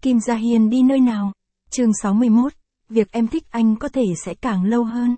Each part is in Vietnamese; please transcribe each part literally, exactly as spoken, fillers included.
Kim Gia Hiên đi nơi nào? Chương sáu mươi mốt, việc em thích anh có thể sẽ càng lâu hơn.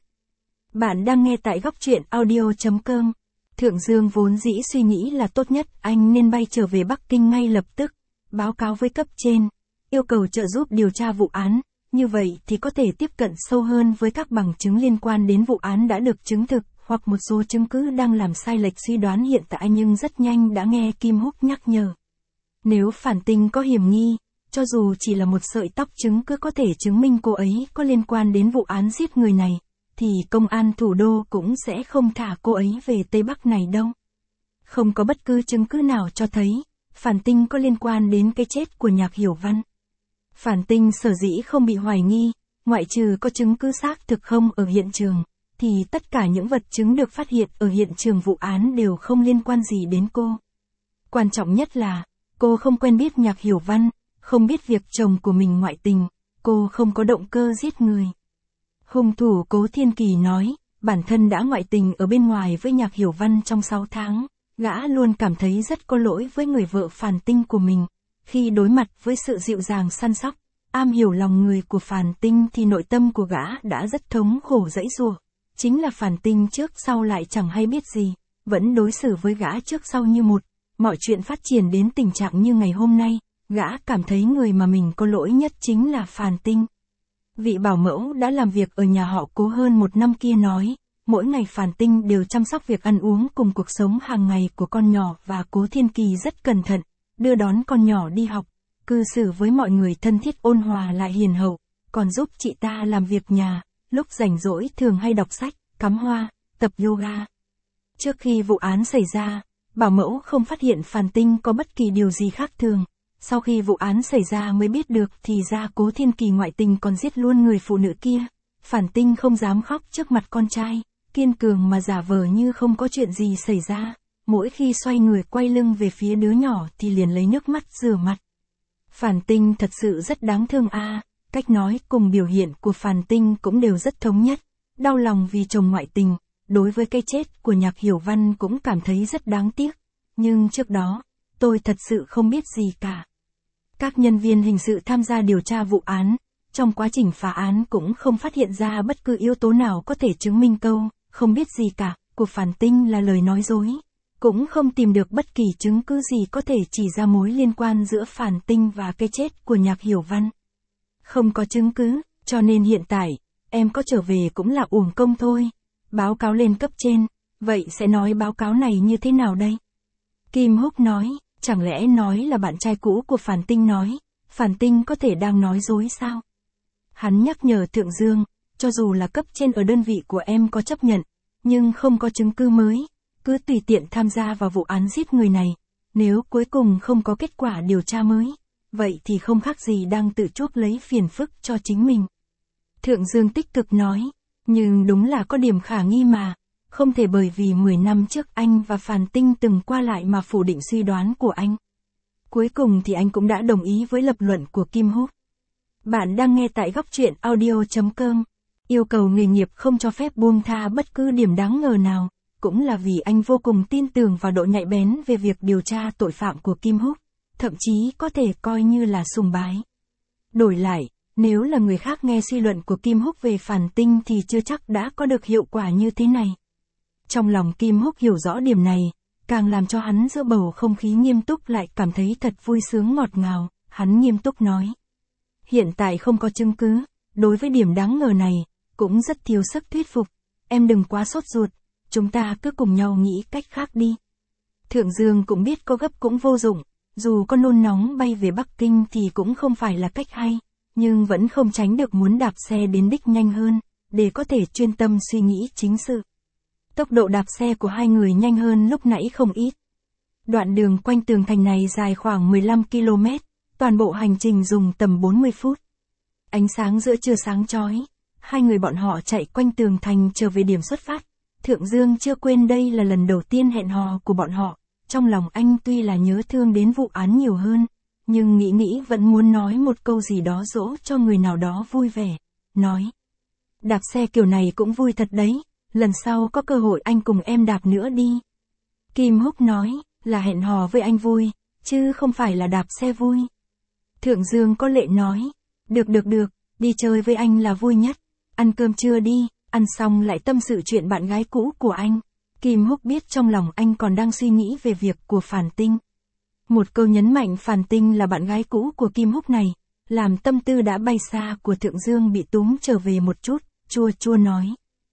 Bạn đang nghe tại góc truyện audio chấm com. Thượng Dương vốn dĩ suy nghĩ là tốt nhất anh nên bay trở về Bắc Kinh ngay lập tức, báo cáo với cấp trên, yêu cầu trợ giúp điều tra vụ án, như vậy thì có thể tiếp cận sâu hơn với các bằng chứng liên quan đến vụ án đã được chứng thực, hoặc một số chứng cứ đang làm sai lệch suy đoán hiện tại, nhưng rất nhanh đã nghe Kim Húc nhắc nhở. Nếu Phản Tinh có hiểm nghi, cho dù chỉ là một sợi tóc chứng cứ có thể chứng minh cô ấy có liên quan đến vụ án giết người này, thì công an thủ đô cũng sẽ không thả cô ấy về Tây Bắc này đâu. Không có bất cứ chứng cứ nào cho thấy Phản Tinh có liên quan đến cái chết của Nhạc Hiểu Văn. Phản Tinh sở dĩ không bị hoài nghi, ngoại trừ có chứng cứ xác thực không ở hiện trường, thì tất cả những vật chứng được phát hiện ở hiện trường vụ án đều không liên quan gì đến cô. Quan trọng nhất là, cô không quen biết Nhạc Hiểu Văn, không biết việc chồng của mình ngoại tình, cô không có động cơ giết người. Hung thủ Cố Thiên Kỳ nói, bản thân đã ngoại tình ở bên ngoài với Nhạc Hiểu Văn trong sáu tháng, gã luôn cảm thấy rất có lỗi với người vợ Phản Tinh của mình. Khi đối mặt với sự dịu dàng săn sóc, am hiểu lòng người của Phản Tinh thì nội tâm của gã đã rất thống khổ dãy giụa. Chính là Phản Tinh trước sau lại chẳng hay biết gì, vẫn đối xử với gã trước sau như một. Mọi chuyện phát triển đến tình trạng như ngày hôm nay, gã cảm thấy người mà mình có lỗi nhất chính là Phản Tinh. Vị bảo mẫu đã làm việc ở nhà họ Cố hơn một năm kia nói, mỗi ngày Phản Tinh đều chăm sóc việc ăn uống cùng cuộc sống hàng ngày của con nhỏ, và Cố Thiên Kỳ rất cẩn thận, đưa đón con nhỏ đi học, cư xử với mọi người thân thiết ôn hòa lại hiền hậu, còn giúp chị ta làm việc nhà, lúc rảnh rỗi thường hay đọc sách, cắm hoa, tập yoga. Trước khi vụ án xảy ra, bảo mẫu không phát hiện Phản Tinh có bất kỳ điều gì khác thường. Sau khi vụ án xảy ra mới biết được thì ra Cố Thiên Kỳ ngoại tình còn giết luôn người phụ nữ kia. Phản Tinh không dám khóc trước mặt con trai, kiên cường mà giả vờ như không có chuyện gì xảy ra. Mỗi khi xoay người quay lưng về phía đứa nhỏ thì liền lấy nước mắt rửa mặt. Phản Tinh thật sự rất đáng thương a, à. Cách nói cùng biểu hiện của Phản Tinh cũng đều rất thống nhất. Đau lòng vì chồng ngoại tình, đối với cái chết của Nhạc Hiểu Văn cũng cảm thấy rất đáng tiếc. Nhưng trước đó, tôi thật sự không biết gì cả. Các nhân viên hình sự tham gia điều tra vụ án, trong quá trình phá án cũng không phát hiện ra bất cứ yếu tố nào có thể chứng minh câu không biết gì cả của Phản Tinh là lời nói dối. Cũng không tìm được bất kỳ chứng cứ gì có thể chỉ ra mối liên quan giữa Phản Tinh và cái chết của Nhạc Hiểu Văn. Không có chứng cứ, cho nên hiện tại, em có trở về cũng là uổng công thôi. Báo cáo lên cấp trên, vậy sẽ nói báo cáo này như thế nào đây? Kim Húc nói, chẳng lẽ nói là bạn trai cũ của Phản Tinh nói, Phản Tinh có thể đang nói dối sao? Hắn nhắc nhở Thượng Dương, cho dù là cấp trên ở đơn vị của em có chấp nhận, nhưng không có chứng cứ mới, cứ tùy tiện tham gia vào vụ án giết người này, nếu cuối cùng không có kết quả điều tra mới, vậy thì không khác gì đang tự chuốc lấy phiền phức cho chính mình. Thượng Dương tích cực nói, nhưng đúng là có điểm khả nghi mà, không thể bởi vì mười năm trước anh và Phản Tinh từng qua lại mà phủ định suy đoán của anh. Cuối cùng thì anh cũng đã đồng ý với lập luận của Kim Húc. Bạn đang nghe tại góc truyện audio chấm com. Yêu cầu nghề nghiệp không cho phép buông tha bất cứ điểm đáng ngờ nào, cũng là vì anh vô cùng tin tưởng vào độ nhạy bén về việc điều tra tội phạm của Kim Húc, thậm chí có thể coi như là sùng bái. Đổi lại, nếu là người khác nghe suy luận của Kim Húc về Phản Tinh thì chưa chắc đã có được hiệu quả như thế này. Trong lòng Kim Húc hiểu rõ điểm này, càng làm cho hắn giữa bầu không khí nghiêm túc lại cảm thấy thật vui sướng ngọt ngào. Hắn nghiêm túc nói, hiện tại không có chứng cứ, đối với điểm đáng ngờ này, cũng rất thiếu sức thuyết phục. Em đừng quá sốt ruột, chúng ta cứ cùng nhau nghĩ cách khác đi. Thượng Dương cũng biết có gấp cũng vô dụng, dù có nôn nóng bay về Bắc Kinh thì cũng không phải là cách hay, nhưng vẫn không tránh được muốn đạp xe đến đích nhanh hơn, để có thể chuyên tâm suy nghĩ chính sự. Tốc độ đạp xe của hai người nhanh hơn lúc nãy không ít. Đoạn đường quanh tường thành này dài khoảng mười lăm ki lô mét, toàn bộ hành trình dùng tầm bốn mươi phút. Ánh sáng giữa trưa sáng chói, hai người bọn họ chạy quanh tường thành trở về điểm xuất phát. Thượng Dương chưa quên đây là lần đầu tiên hẹn hò của bọn họ, trong lòng anh tuy là nhớ thương đến vụ án nhiều hơn, nhưng nghĩ nghĩ vẫn muốn nói một câu gì đó dỗ cho người nào đó vui vẻ. Nói, đạp xe kiểu này cũng vui thật đấy, lần sau có cơ hội anh cùng em đạp nữa đi. Kim Húc nói, là hẹn hò với anh vui, chứ không phải là đạp xe vui. Thượng Dương có lệ nói. Được được được, đi chơi với anh là vui nhất. Ăn cơm trưa đi, ăn xong lại tâm sự chuyện bạn gái cũ của anh. Kim Húc biết trong lòng anh còn đang suy nghĩ về việc của Phản Tinh. Một câu nhấn mạnh Phản Tinh là bạn gái cũ của Kim Húc này, làm tâm tư đã bay xa của Thượng Dương bị túm trở về một chút, chua chua nói.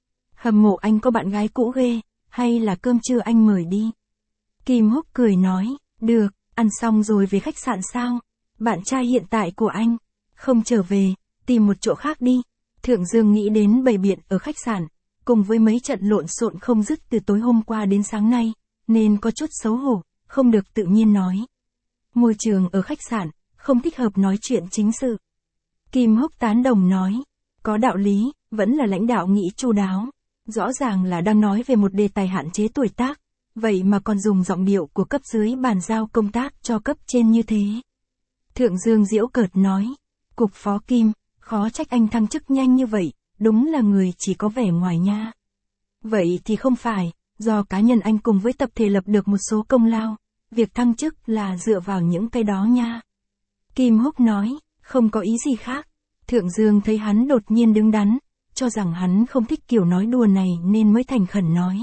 Hâm mộ anh có bạn gái cũ ghê, hay là cơm trưa anh mời đi. Kim Húc cười nói, được, ăn xong rồi về khách sạn sao? Bạn trai hiện tại của anh, không trở về, tìm một chỗ khác đi. Thượng Dương nghĩ đến bày biện ở khách sạn, cùng với mấy trận lộn xộn không dứt từ tối hôm qua đến sáng nay, nên có chút xấu hổ, không được tự nhiên nói. Môi trường ở khách sạn, không thích hợp nói chuyện chính sự. Kim Húc tán đồng nói, có đạo lý, vẫn là lãnh đạo nghĩ chu đáo. Rõ ràng là đang nói về một đề tài hạn chế tuổi tác, vậy mà còn dùng giọng điệu của cấp dưới bàn giao công tác cho cấp trên như thế. Thượng Dương giễu cợt nói, cục phó Kim, khó trách anh thăng chức nhanh như vậy, đúng là người chỉ có vẻ ngoài nha. Vậy thì không phải, do cá nhân anh cùng với tập thể lập được một số công lao, việc thăng chức là dựa vào những cái đó nha. Kim Húc nói, không có ý gì khác. Thượng Dương thấy hắn đột nhiên đứng đắn, cho rằng hắn không thích kiểu nói đùa này nên mới thành khẩn nói.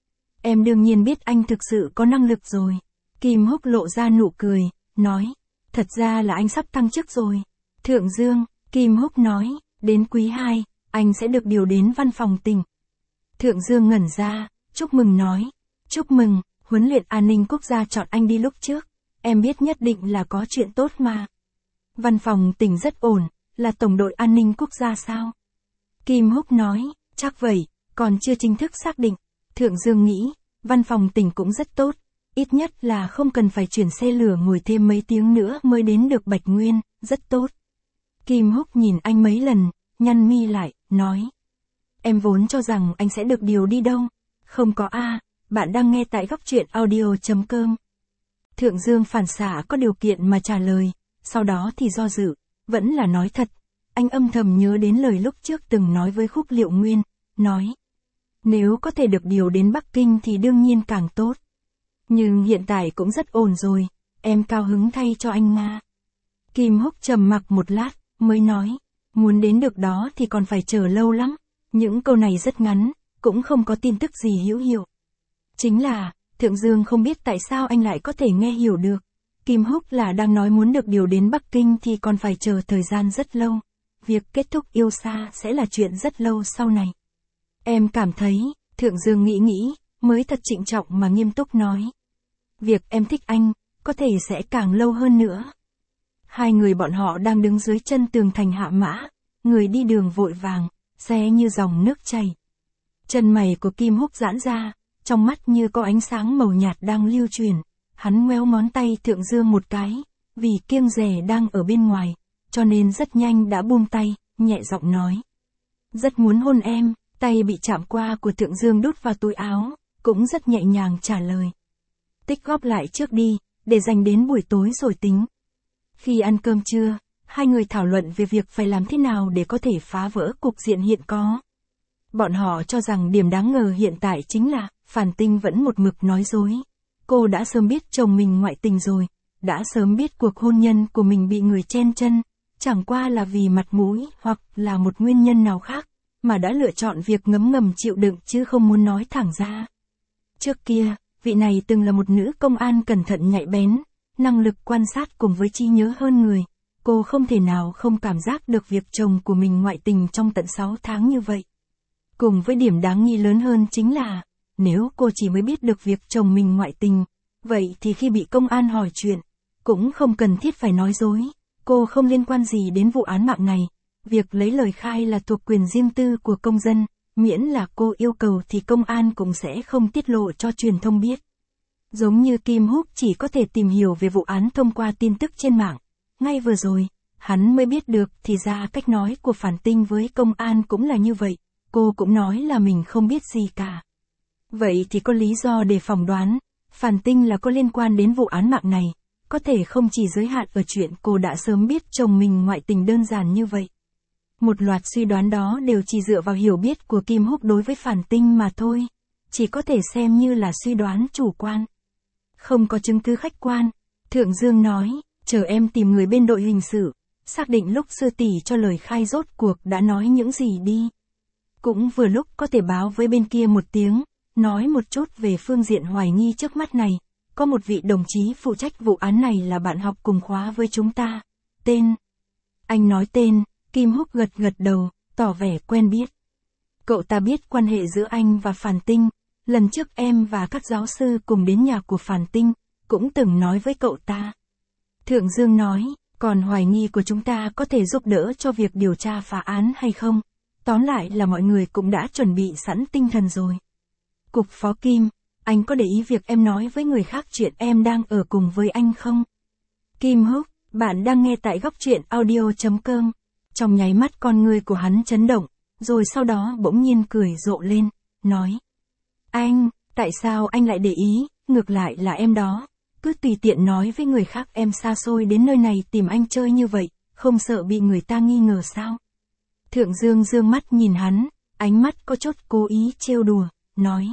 Em đương nhiên biết anh thực sự có năng lực rồi. Kim Húc lộ ra nụ cười, nói, thật ra là anh sắp thăng chức rồi. Thượng Dương, Kim Húc nói, đến quý hai, anh sẽ được điều đến văn phòng tỉnh. Thượng Dương ngẩn ra, chúc mừng nói, chúc mừng, huấn luyện an ninh quốc gia chọn anh đi lúc trước, em biết nhất định là có chuyện tốt mà. Văn phòng tỉnh rất ổn, là tổng đội an ninh quốc gia sao? Kim Húc nói, chắc vậy, còn chưa chính thức xác định. Thượng Dương nghĩ, văn phòng tỉnh cũng rất tốt, ít nhất là không cần phải chuyển xe lửa ngồi thêm mấy tiếng nữa mới đến được Bạch Nguyên, rất tốt. Kim Húc nhìn anh mấy lần, nhăn mi lại, nói. Em vốn cho rằng anh sẽ được điều đi đâu. Không có a, bạn đang nghe tại góc truyện audio.com. Thượng Dương phản xạ có điều kiện mà trả lời, sau đó thì do dự, vẫn là nói thật. Anh âm thầm nhớ đến lời lúc trước từng nói với Khúc Liệu Nguyên, nói. Nếu có thể được điều đến Bắc Kinh thì đương nhiên càng tốt. Nhưng hiện tại cũng rất ổn rồi, em cao hứng thay cho anh Nga. Kim Húc trầm mặc một lát, mới nói, muốn đến được đó thì còn phải chờ lâu lắm. Những câu này rất ngắn, cũng không có tin tức gì hữu hiệu. Chính là, Thượng Dương không biết tại sao anh lại có thể nghe hiểu được. Kim Húc là đang nói muốn được điều đến Bắc Kinh thì còn phải chờ thời gian rất lâu. Việc kết thúc yêu xa sẽ là chuyện rất lâu sau này. Em cảm thấy, Thượng Dương nghĩ nghĩ, mới thật trịnh trọng mà nghiêm túc nói. Việc em thích anh, có thể sẽ càng lâu hơn nữa. Hai người bọn họ đang đứng dưới chân tường thành Hạ Mã, người đi đường vội vàng, xe như dòng nước chảy. Chân mày của Kim Húc giãn ra, trong mắt như có ánh sáng màu nhạt đang lưu truyền. Hắn ngoéo ngón tay Thượng Dương một cái, vì kiêng dè đang ở bên ngoài, cho nên rất nhanh đã buông tay, nhẹ giọng nói. Rất muốn hôn em, tay bị chạm qua của Thượng Dương đút vào túi áo, cũng rất nhẹ nhàng trả lời. Tích góp lại trước đi, để dành đến buổi tối rồi tính. Khi ăn cơm trưa, hai người thảo luận về việc phải làm thế nào để có thể phá vỡ cục diện hiện có. Bọn họ cho rằng điểm đáng ngờ hiện tại chính là, Phản Tinh vẫn một mực nói dối. Cô đã sớm biết chồng mình ngoại tình rồi, đã sớm biết cuộc hôn nhân của mình bị người chen chân, chẳng qua là vì mặt mũi hoặc là một nguyên nhân nào khác, mà đã lựa chọn việc ngấm ngầm chịu đựng chứ không muốn nói thẳng ra. Trước kia, vị này từng là một nữ công an cẩn thận nhạy bén, năng lực quan sát cùng với trí nhớ hơn người. Cô không thể nào không cảm giác được việc chồng của mình ngoại tình trong tận sáu tháng như vậy. Cùng với điểm đáng nghi lớn hơn chính là, nếu cô chỉ mới biết được việc chồng mình ngoại tình, vậy thì khi bị công an hỏi chuyện, cũng không cần thiết phải nói dối. Cô không liên quan gì đến vụ án mạng này, việc lấy lời khai là thuộc quyền riêng tư của công dân, miễn là cô yêu cầu thì công an cũng sẽ không tiết lộ cho truyền thông biết. Giống như Kim Húc chỉ có thể tìm hiểu về vụ án thông qua tin tức trên mạng. Ngay vừa rồi, hắn mới biết được thì ra cách nói của Phản Tinh với công an cũng là như vậy. Cô cũng nói là mình không biết gì cả. Vậy thì có lý do để phỏng đoán, Phản Tinh là có liên quan đến vụ án mạng này. Có thể không chỉ giới hạn ở chuyện cô đã sớm biết chồng mình ngoại tình đơn giản như vậy. Một loạt suy đoán đó đều chỉ dựa vào hiểu biết của Kim Húc đối với Phản Tinh mà thôi. Chỉ có thể xem như là suy đoán chủ quan. Không có chứng cứ khách quan. Thượng Dương nói, chờ em tìm người bên đội hình sự, xác định lúc sư tỷ cho lời khai rốt cuộc đã nói những gì đi. Cũng vừa lúc có thể báo với bên kia một tiếng, nói một chút về phương diện hoài nghi trước mắt này. Có một vị đồng chí phụ trách vụ án này là bạn học cùng khóa với chúng ta. Tên. Anh nói tên, Kim Húc gật gật đầu, tỏ vẻ quen biết. Cậu ta biết quan hệ giữa anh và Phàn Tinh. Lần trước em và các giáo sư cùng đến nhà của Phàn Tinh, cũng từng nói với cậu ta. Thượng Dương nói, còn hoài nghi của chúng ta có thể giúp đỡ cho việc điều tra phá án hay không? Tóm lại là mọi người cũng đã chuẩn bị sẵn tinh thần rồi. Cục Phó Kim, anh có để ý việc em nói với người khác chuyện em đang ở cùng với anh không? Kim Húc, bạn đang nghe tại góc truyện audio chấm com. Trong nháy mắt con người của hắn chấn động, rồi sau đó bỗng nhiên cười rộ lên, nói. Anh, tại sao anh lại để ý, ngược lại là em đó. Cứ tùy tiện nói với người khác em xa xôi đến nơi này tìm anh chơi như vậy, không sợ bị người ta nghi ngờ sao? Thượng Dương dương mắt nhìn hắn, ánh mắt có chút cố ý trêu đùa, nói.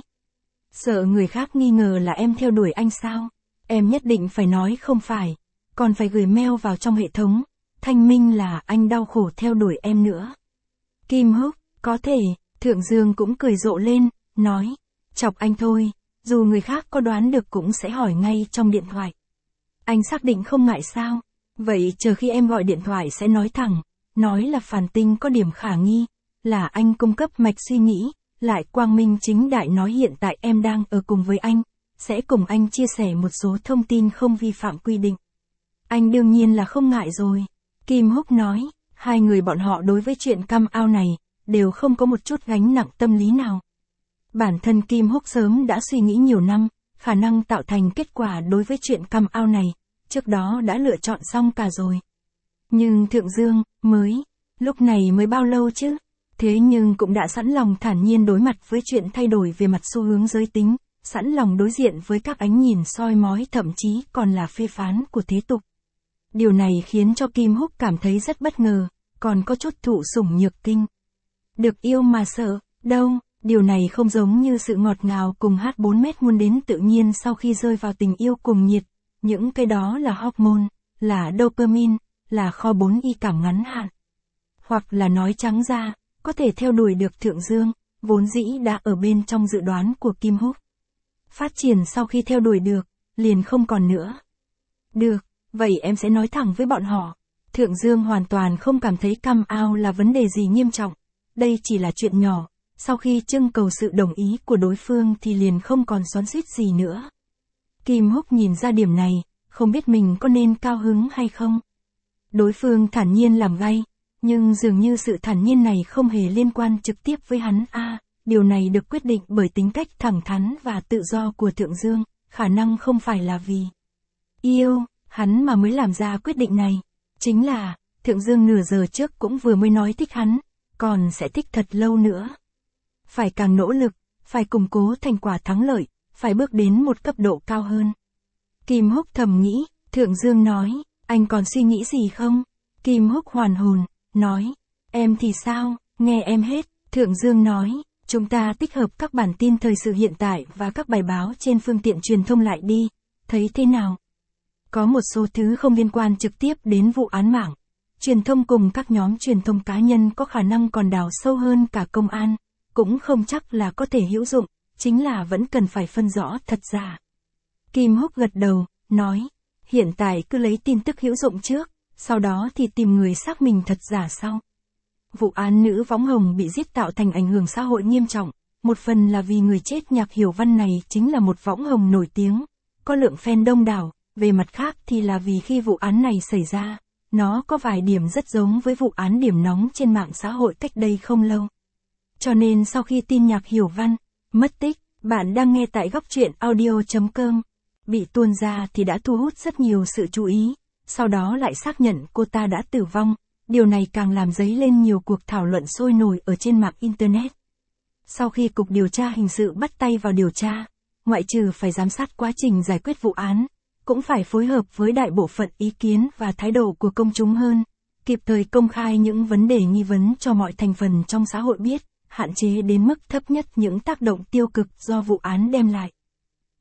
Sợ người khác nghi ngờ là em theo đuổi anh sao? Em nhất định phải nói không phải, còn phải gửi mail vào trong hệ thống, thanh minh là anh đau khổ theo đuổi em nữa. Kim Húc, có thể, Thượng Dương cũng cười rộ lên, nói. Chọc anh thôi, dù người khác có đoán được cũng sẽ hỏi ngay trong điện thoại. Anh xác định không ngại sao? Vậy chờ khi em gọi điện thoại sẽ nói thẳng, nói là Phàn Tinh có điểm khả nghi, là anh cung cấp mạch suy nghĩ, lại quang minh chính đại nói hiện tại em đang ở cùng với anh, sẽ cùng anh chia sẻ một số thông tin không vi phạm quy định. Anh đương nhiên là không ngại rồi. Kim Húc nói, hai người bọn họ đối với chuyện cam ao này, đều không có một chút gánh nặng tâm lý nào. Bản thân Kim Húc sớm đã suy nghĩ nhiều năm, khả năng tạo thành kết quả đối với chuyện cam ao này, trước đó đã lựa chọn xong cả rồi. Nhưng Thượng Dương, mới, lúc này mới bao lâu chứ? Thế nhưng cũng đã sẵn lòng thản nhiên đối mặt với chuyện thay đổi về mặt xu hướng giới tính, sẵn lòng đối diện với các ánh nhìn soi mói thậm chí còn là phê phán của thế tục. Điều này khiến cho Kim Húc cảm thấy rất bất ngờ, còn có chút thụ sủng nhược kinh. Được yêu mà sợ, đâu, điều này không giống như sự ngọt ngào cùng hát bốn mét muôn đến tự nhiên sau khi rơi vào tình yêu cùng nhiệt, những cái đó là hormone, là dopamine, là kho bốn y cảm ngắn hạn. Hoặc là nói trắng ra, có thể theo đuổi được Thượng Dương, vốn dĩ đã ở bên trong dự đoán của Kim Húc. Phát triển sau khi theo đuổi được, liền không còn nữa. Được, vậy em sẽ nói thẳng với bọn họ. Thượng Dương hoàn toàn không cảm thấy cam ao là vấn đề gì nghiêm trọng. Đây chỉ là chuyện nhỏ, sau khi trưng cầu sự đồng ý của đối phương thì liền không còn xoắn xuýt gì nữa. Kim Húc nhìn ra điểm này, không biết mình có nên cao hứng hay không. Đối phương thản nhiên làm gay, nhưng dường như sự thản nhiên này không hề liên quan trực tiếp với hắn a. À, điều này được quyết định bởi tính cách thẳng thắn và tự do của Thượng Dương, khả năng không phải là vì yêu, hắn mà mới làm ra quyết định này. Chính là, Thượng Dương nửa giờ trước cũng vừa mới nói thích hắn, còn sẽ thích thật lâu nữa. Phải càng nỗ lực, phải củng cố thành quả thắng lợi, phải bước đến một cấp độ cao hơn. Kim Húc thầm nghĩ, Thượng Dương nói, anh còn suy nghĩ gì không? Kim Húc hoàn hồn, nói, em thì sao, nghe em hết. Thượng Dương nói, chúng ta tích hợp các bản tin thời sự hiện tại và các bài báo trên phương tiện truyền thông lại đi, thấy thế nào? Có một số thứ không liên quan trực tiếp đến vụ án mạng. Truyền thông cùng các nhóm truyền thông cá nhân có khả năng còn đào sâu hơn cả công an, cũng không chắc là có thể hữu dụng, chính là vẫn cần phải phân rõ thật giả. Kim Húc gật đầu, nói, hiện tại cứ lấy tin tức hữu dụng trước, sau đó thì tìm người xác minh thật giả sau. Vụ án nữ võng hồng bị giết tạo thành ảnh hưởng xã hội nghiêm trọng, một phần là vì người chết Nhạc Hiểu Văn này chính là một võng hồng nổi tiếng, có lượng fan đông đảo, về mặt khác thì là vì khi vụ án này xảy ra, nó có vài điểm rất giống với vụ án điểm nóng trên mạng xã hội cách đây không lâu. Cho nên sau khi tin Nhạc Hiểu Văn mất tích, bạn đang nghe tại góc truyện audio chấm com, bị tuôn ra thì đã thu hút rất nhiều sự chú ý, sau đó lại xác nhận cô ta đã tử vong, điều này càng làm dấy lên nhiều cuộc thảo luận sôi nổi ở trên mạng Internet. Sau khi Cục Điều tra Hình sự bắt tay vào điều tra, ngoại trừ phải giám sát quá trình giải quyết vụ án, cũng phải phối hợp với đại bộ phận ý kiến và thái độ của công chúng hơn, kịp thời công khai những vấn đề nghi vấn cho mọi thành phần trong xã hội biết, hạn chế đến mức thấp nhất những tác động tiêu cực do vụ án đem lại.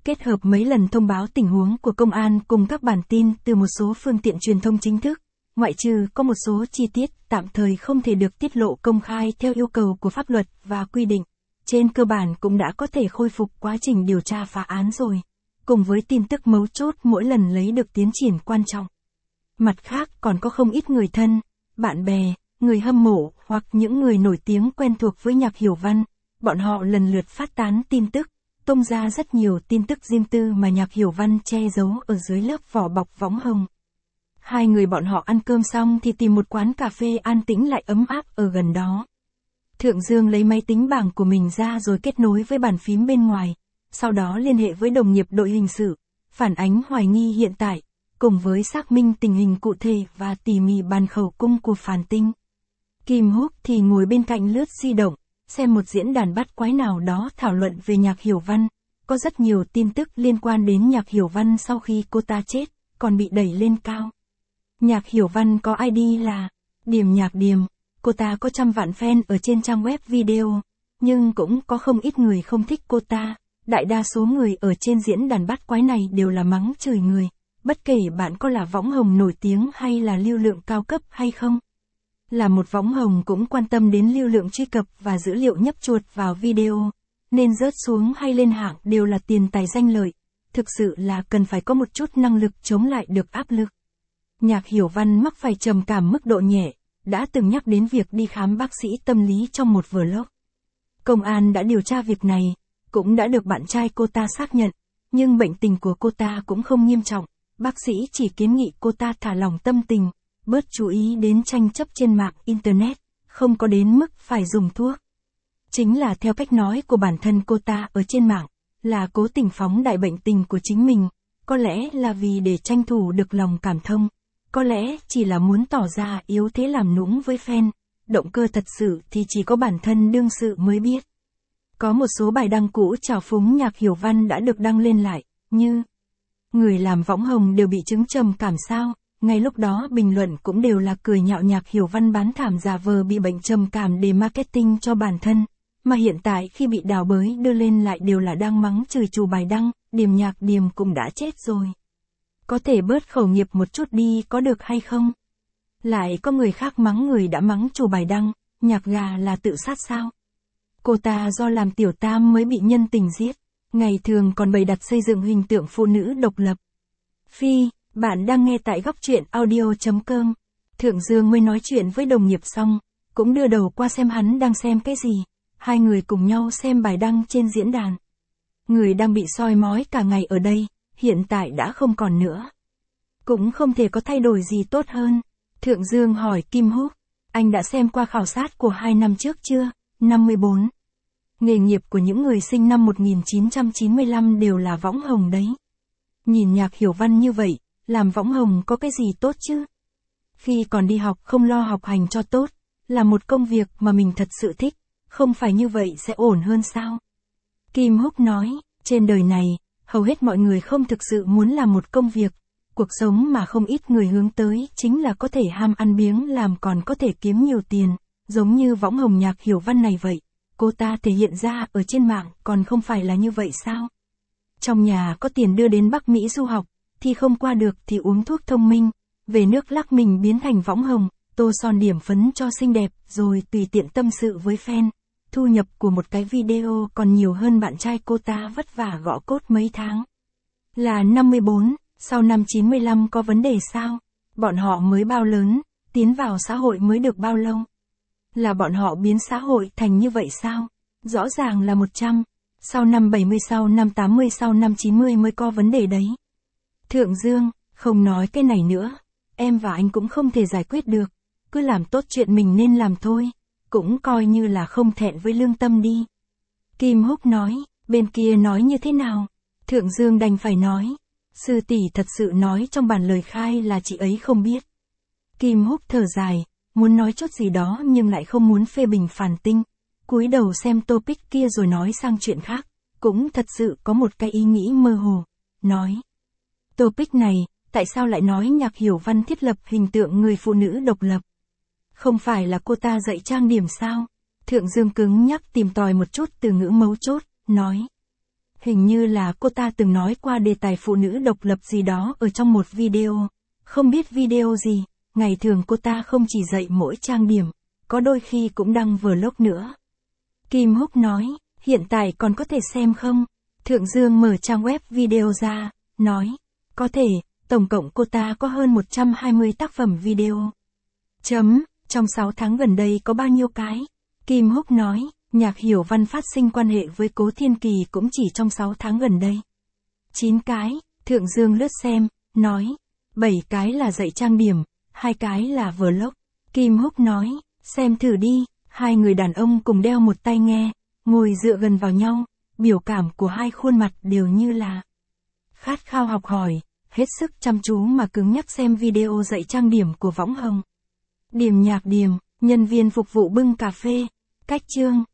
Kết hợp mấy lần thông báo tình huống của công an cùng các bản tin từ một số phương tiện truyền thông chính thức, ngoại trừ có một số chi tiết tạm thời không thể được tiết lộ công khai theo yêu cầu của pháp luật và quy định, trên cơ bản cũng đã có thể khôi phục quá trình điều tra phá án rồi, cùng với tin tức mấu chốt mỗi lần lấy được tiến triển quan trọng. Mặt khác còn có không ít người thân, bạn bè, người hâm mộ hoặc những người nổi tiếng quen thuộc với Nhạc Hiểu Văn, bọn họ lần lượt phát tán tin tức, tung ra rất nhiều tin tức riêng tư mà Nhạc Hiểu Văn che giấu ở dưới lớp vỏ bọc võng hồng. Hai người bọn họ ăn cơm xong thì tìm một quán cà phê an tĩnh lại ấm áp ở gần đó. Thượng Dương lấy máy tính bảng của mình ra rồi kết nối với bàn phím bên ngoài, sau đó liên hệ với đồng nghiệp đội hình sự, phản ánh hoài nghi hiện tại, cùng với xác minh tình hình cụ thể và tỉ mỉ bàn khẩu cung của Phàn Tinh. Kim Húc thì ngồi bên cạnh lướt di động, xem một diễn đàn bắt quái nào đó thảo luận về Nhạc Hiểu Văn, có rất nhiều tin tức liên quan đến Nhạc Hiểu Văn sau khi cô ta chết, còn bị đẩy lên cao. Nhạc Hiểu Văn có i đê là Điềm Nhạc Điềm, cô ta có trăm vạn fan ở trên trang web video, nhưng cũng có không ít người không thích cô ta, đại đa số người ở trên diễn đàn bắt quái này đều là mắng chửi người, bất kể bạn có là võng hồng nổi tiếng hay là lưu lượng cao cấp hay không. Là một võng hồng cũng quan tâm đến lưu lượng truy cập và dữ liệu nhấp chuột vào video, nên rớt xuống hay lên hạng đều là tiền tài danh lợi, thực sự là cần phải có một chút năng lực chống lại được áp lực. Nhạc Hiểu Văn mắc phải trầm cảm mức độ nhẹ, đã từng nhắc đến việc đi khám bác sĩ tâm lý trong một vlog. Công an đã điều tra việc này, cũng đã được bạn trai cô ta xác nhận, nhưng bệnh tình của cô ta cũng không nghiêm trọng, bác sĩ chỉ kiến nghị cô ta thả lỏng tâm tình, bớt chú ý đến tranh chấp trên mạng Internet, không có đến mức phải dùng thuốc. Chính là theo cách nói của bản thân cô ta ở trên mạng, là cố tình phóng đại bệnh tình của chính mình, có lẽ là vì để tranh thủ được lòng cảm thông, có lẽ chỉ là muốn tỏ ra yếu thế làm nũng với fan, động cơ thật sự thì chỉ có bản thân đương sự mới biết. Có một số bài đăng cũ trào phúng Nhạc Hiểu Văn đã được đăng lên lại, như người làm võng hồng đều bị chứng trầm cảm sao, ngay lúc đó bình luận cũng đều là cười nhạo Nhạc Hiểu Văn bán thảm giả vờ bị bệnh trầm cảm để marketing cho bản thân, mà hiện tại khi bị đào bới đưa lên lại đều là đang mắng chửi chủ bài đăng, Điềm Nhạc Điềm cũng đã chết rồi. Có thể bớt khẩu nghiệp một chút đi có được hay không? Lại có người khác mắng người đã mắng chủ bài đăng, Nhạc Gà là tự sát sao? Cô ta do làm tiểu tam mới bị nhân tình giết, ngày thường còn bày đặt xây dựng hình tượng phụ nữ độc lập. Phi, bạn đang nghe tại góc truyện audio chấm com. Thượng Dương mới nói chuyện với đồng nghiệp xong, cũng đưa đầu qua xem hắn đang xem cái gì. Hai người cùng nhau xem bài đăng trên diễn đàn. Người đang bị soi mói cả ngày ở đây, hiện tại đã không còn nữa. Cũng không thể có thay đổi gì tốt hơn. Thượng Dương hỏi Kim Húc, anh đã xem qua khảo sát của hai năm trước chưa? năm mươi bốn. Nghề nghiệp của những người sinh năm một nghìn chín trăm chín mươi lăm đều là võng hồng đấy. Nhìn Nhạc Hiểu Văn như vậy, làm võng hồng có cái gì tốt chứ? Khi còn đi học không lo học hành cho tốt, là một công việc mà mình thật sự thích, không phải như vậy sẽ ổn hơn sao? Kim Húc nói, trên đời này, hầu hết mọi người không thực sự muốn làm một công việc, cuộc sống mà không ít người hướng tới chính là có thể ham ăn biếng làm còn có thể kiếm nhiều tiền, giống như võng hồng Nhạc Hiểu Văn này vậy. Cô ta thể hiện ra ở trên mạng còn không phải là như vậy sao? Trong nhà có tiền đưa đến Bắc Mỹ du học, thì không qua được thì uống thuốc thông minh, về nước lắc mình biến thành võng hồng, tô son điểm phấn cho xinh đẹp, rồi tùy tiện tâm sự với fan. Thu nhập của một cái video còn nhiều hơn bạn trai cô ta vất vả gõ cốt mấy tháng. Là năm mươi bốn, sau năm chín mươi lăm có vấn đề sao? Bọn họ mới bao lớn, tiến vào xã hội mới được bao lâu? Là bọn họ biến xã hội thành như vậy sao? Rõ ràng là một trăm, sau năm bảy mươi sau năm tám mươi sau năm chín mươi mới có vấn đề đấy. Thượng Dương, không nói cái này nữa, em và anh cũng không thể giải quyết được, cứ làm tốt chuyện mình nên làm thôi, cũng coi như là không thẹn với lương tâm đi. Kim Húc nói, bên kia nói như thế nào? Thượng Dương đành phải nói, sư tỷ thật sự nói trong bản lời khai là chị ấy không biết. Kim Húc thở dài, muốn nói chút gì đó nhưng lại không muốn phê bình Phàn Tinh, cúi đầu xem topic kia rồi nói sang chuyện khác, cũng thật sự có một cái ý nghĩ mơ hồ, nói. Topic này, tại sao lại nói Nhạc Hiểu Văn thiết lập hình tượng người phụ nữ độc lập? Không phải là cô ta dạy trang điểm sao? Thượng Dương cứng nhắc tìm tòi một chút từ ngữ mấu chốt, nói. Hình như là cô ta từng nói qua đề tài phụ nữ độc lập gì đó ở trong một video. Không biết video gì, ngày thường cô ta không chỉ dạy mỗi trang điểm, có đôi khi cũng đăng vlog nữa. Kim Húc nói, hiện tại còn có thể xem không? Thượng Dương mở trang web video ra, nói, có thể, tổng cộng cô ta có hơn một trăm hai mươi tác phẩm video. Chấm, trong sáu tháng gần đây có bao nhiêu cái? Kim Húc nói, Nhạc Hiểu Văn phát sinh quan hệ với Cố Thiên Kỳ cũng chỉ trong sáu tháng gần đây. chín cái, Thượng Dương lướt xem, nói, bảy cái là dạy trang điểm, hai cái là vlog. Kim Húc nói, xem thử đi, hai người đàn ông cùng đeo một tai nghe, ngồi dựa gần vào nhau, biểu cảm của hai khuôn mặt đều như là khát khao học hỏi, hết sức chăm chú mà cứng nhắc xem video dạy trang điểm của Võng Hồng. Điểm Nhạc Điểm, nhân viên phục vụ bưng cà phê, cách chương.